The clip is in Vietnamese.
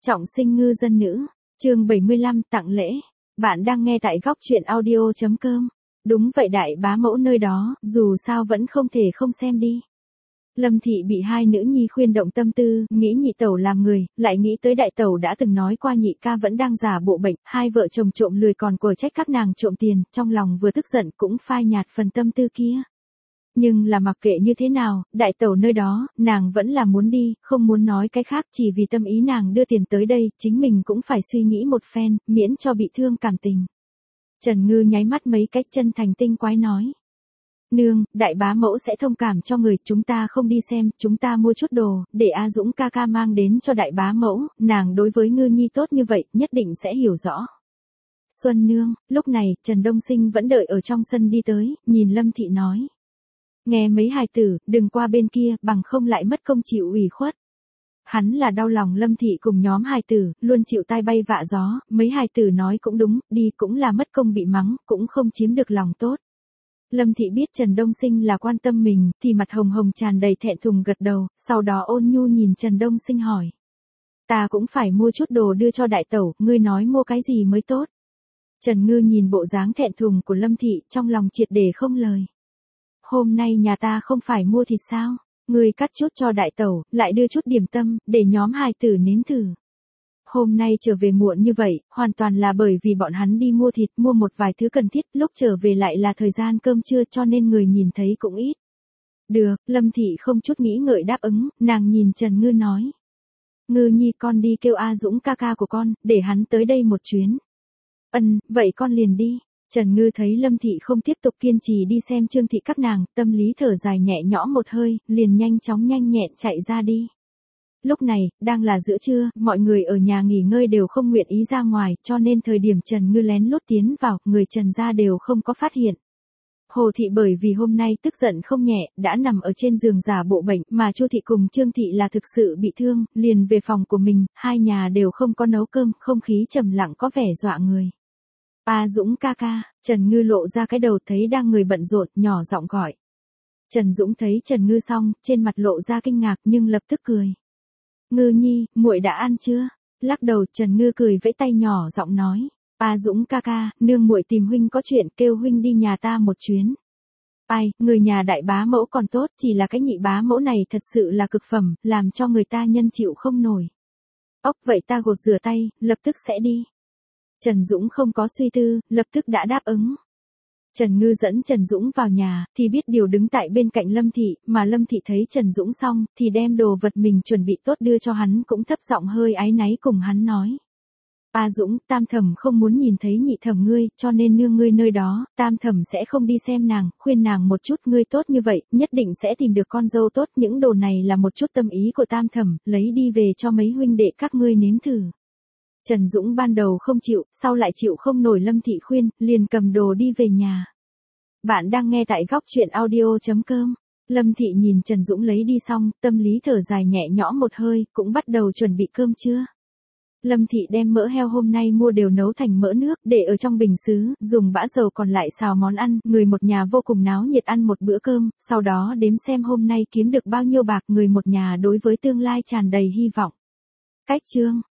Trọng sinh ngư dân nữ, chương 75 tặng lễ. Bạn đang nghe tại góc truyện audio.com. Đúng vậy đại bá mẫu nơi đó, dù sao vẫn không thể không xem đi. Lâm Thị bị hai nữ nhi khuyên động tâm tư, nghĩ nhị tẩu làm người, lại nghĩ tới đại tẩu đã từng nói qua nhị ca vẫn đang giả bộ bệnh, hai vợ chồng trộm lười còn quở trách các nàng trộm tiền, trong lòng vừa tức giận cũng phai nhạt phần tâm tư kia. Nhưng là mặc kệ như thế nào, đại tẩu nơi đó, nàng vẫn là muốn đi, không muốn nói cái khác chỉ vì tâm ý nàng đưa tiền tới đây, chính mình cũng phải suy nghĩ một phen, miễn cho bị thương cảm tình. Trần Ngư nháy mắt mấy cách chân thành tinh quái nói. Nương, đại bá mẫu sẽ thông cảm cho người, chúng ta không đi xem, chúng ta mua chút đồ, để A Dũng ca ca mang đến cho đại bá mẫu, nàng đối với Ngư nhi tốt như vậy, nhất định sẽ hiểu rõ. Xuân nương, lúc này, Trần Đông Sinh vẫn đợi ở trong sân đi tới, nhìn Lâm Thị nói. Nghe mấy hài tử, đừng qua bên kia, bằng không lại mất công chịu ủy khuất. Hắn là đau lòng Lâm Thị cùng nhóm hài tử, luôn chịu tai bay vạ gió, mấy hài tử nói cũng đúng, đi cũng là mất công bị mắng, cũng không chiếm được lòng tốt. Lâm Thị biết Trần Đông Sinh là quan tâm mình, thì mặt hồng hồng tràn đầy thẹn thùng gật đầu, sau đó ôn nhu nhìn Trần Đông Sinh hỏi. Ta cũng phải mua chút đồ đưa cho đại tẩu, ngươi nói mua cái gì mới tốt. Trần Ngư nhìn bộ dáng thẹn thùng của Lâm Thị, trong lòng triệt để không lời. Hôm nay nhà ta không phải mua thịt sao, ngươi cắt chút cho đại tẩu, lại đưa chút điểm tâm, để nhóm hài tử nếm thử. Hôm nay trở về muộn như vậy, hoàn toàn là bởi vì bọn hắn đi mua thịt, mua một vài thứ cần thiết, lúc trở về lại là thời gian cơm trưa cho nên người nhìn thấy cũng ít. Được, Lâm Thị không chút nghĩ ngợi đáp ứng, nàng nhìn Trần Ngư nói. Ngư nhi con đi kêu A Dũng ca ca của con, để hắn tới đây một chuyến. Vậy con liền đi. Trần Ngư thấy Lâm Thị không tiếp tục kiên trì đi xem Trương Thị các nàng, tâm lý thở dài nhẹ nhõm một hơi, liền nhanh chóng nhanh nhẹn chạy ra đi. Lúc này, đang là giữa trưa, mọi người ở nhà nghỉ ngơi đều không nguyện ý ra ngoài, cho nên thời điểm Trần Ngư lén lút tiến vào, người Trần gia đều không có phát hiện. Hồ Thị bởi vì hôm nay tức giận không nhẹ, đã nằm ở trên giường giả bộ bệnh, mà Chu Thị cùng Trương Thị là thực sự bị thương, liền về phòng của mình, hai nhà đều không có nấu cơm, không khí trầm lặng có vẻ dọa người. A Dũng ca ca, Trần Ngư lộ ra cái đầu thấy đang người bận rộn, nhỏ giọng gọi. Trần Dũng thấy Trần Ngư xong, trên mặt lộ ra kinh ngạc nhưng lập tức cười. Ngư nhi, muội đã ăn chưa? Lắc đầu Trần Ngư cười vẫy tay nhỏ giọng nói. A Dũng ca ca, nương muội tìm huynh có chuyện kêu huynh đi nhà ta một chuyến. Ai, người nhà đại bá mẫu còn tốt, chỉ là cái nhị bá mẫu này thật sự là cực phẩm, làm cho người ta nhân chịu không nổi. Vậy ta gột rửa tay, lập tức sẽ đi. Trần Dũng không có suy tư, lập tức đã đáp ứng. Trần Ngư dẫn Trần Dũng vào nhà, thì biết điều đứng tại bên cạnh Lâm Thị, mà Lâm Thị thấy Trần Dũng xong, thì đem đồ vật mình chuẩn bị tốt đưa cho hắn cũng thấp giọng hơi áy náy cùng hắn nói. A Dũng, tam thẩm không muốn nhìn thấy nhị thẩm ngươi, cho nên nương ngươi nơi đó, tam thẩm sẽ không đi xem nàng, khuyên nàng một chút ngươi tốt như vậy, nhất định sẽ tìm được con dâu tốt, những đồ này là một chút tâm ý của tam thẩm, lấy đi về cho mấy huynh đệ các ngươi nếm thử. Trần Dũng ban đầu không chịu, sau lại chịu không nổi Lâm Thị khuyên, liền cầm đồ đi về nhà. Bạn đang nghe tại góc truyện audio.com. Lâm Thị nhìn Trần Dũng lấy đi xong, tâm lý thở dài nhẹ nhõm một hơi, cũng bắt đầu chuẩn bị cơm trưa. Lâm Thị đem mỡ heo hôm nay mua đều nấu thành mỡ nước, để ở trong bình sứ, dùng bã dầu còn lại xào món ăn, người một nhà vô cùng náo nhiệt ăn một bữa cơm, sau đó đếm xem hôm nay kiếm được bao nhiêu bạc, người một nhà đối với tương lai tràn đầy hy vọng. Cách chương